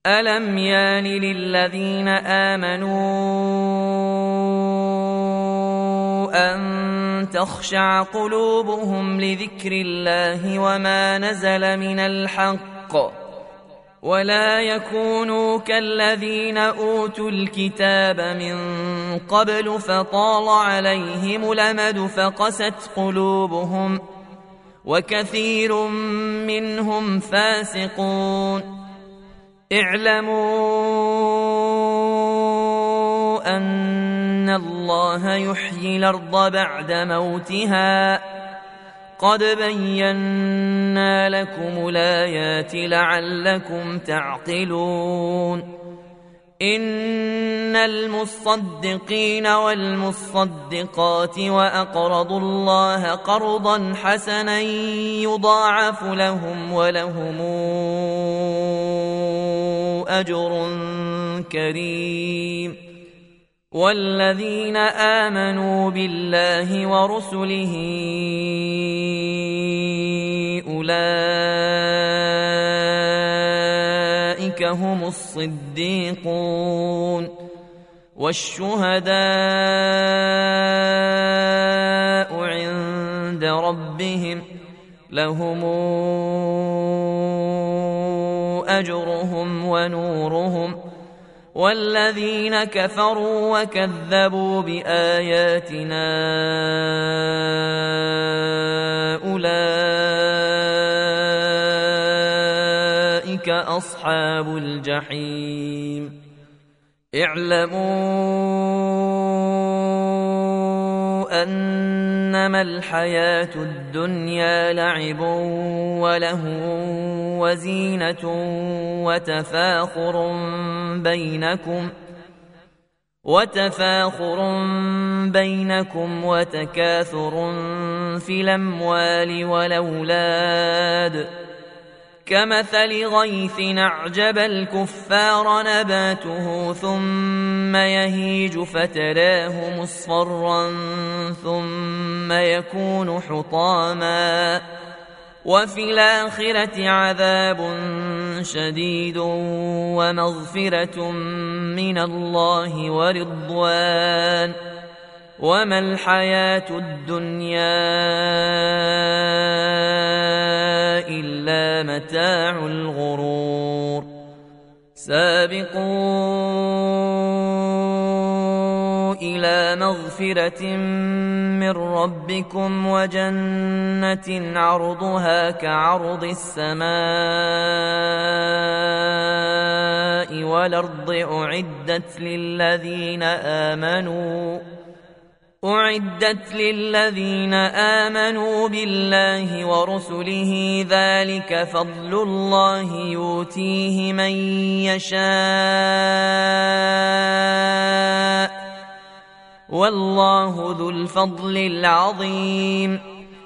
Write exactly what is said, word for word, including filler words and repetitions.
ألم يان للذين آمنوا أن تخشع قلوبهم لذكر الله وما نزل من الحق ولا يكونوا كالذين أوتوا الكتاب من قبل فطال عليهم الأمد فقست قلوبهم وكثير منهم فاسقون اعلموا أن الله يحيي الأرض بعد موتها قد بينا لكم الآيات لعلكم تعقلون إن المصدقين والمصدقات وأقرضوا الله قرضا حسنا يضاعف لهم ولهم أجر كريم والذين آمنوا بالله ورسله أولئك هم الصديقون والشهداء عند ربهم لهم أجرهم ونورهم والذين كفروا وكذبوا بآياتنا أولئك أصحاب الجحيم اعلموا أنما الحياة الدنيا لعب ولهو وزينة وتفاخر بينكم وتفاخر بينكم وتكاثر في الأموال والأولاد كمثل غيث أعجب الكفار نباته ثم يهيج فتراه مصفرا ثم يكون حطاما وفي الآخرة عذاب شديد ومغفرة من الله ورضوان وما الحياة الدنيا إلا متاع الغرور سابقوا إلى مغفرة من ربكم وجنة عرضها كعرض السماء والأرض أعدت للذين آمنوا أعدت للذين آمنوا بالله ورسله ذلك فضل الله يؤتيه من يشاء والله ذو الفضل العظيم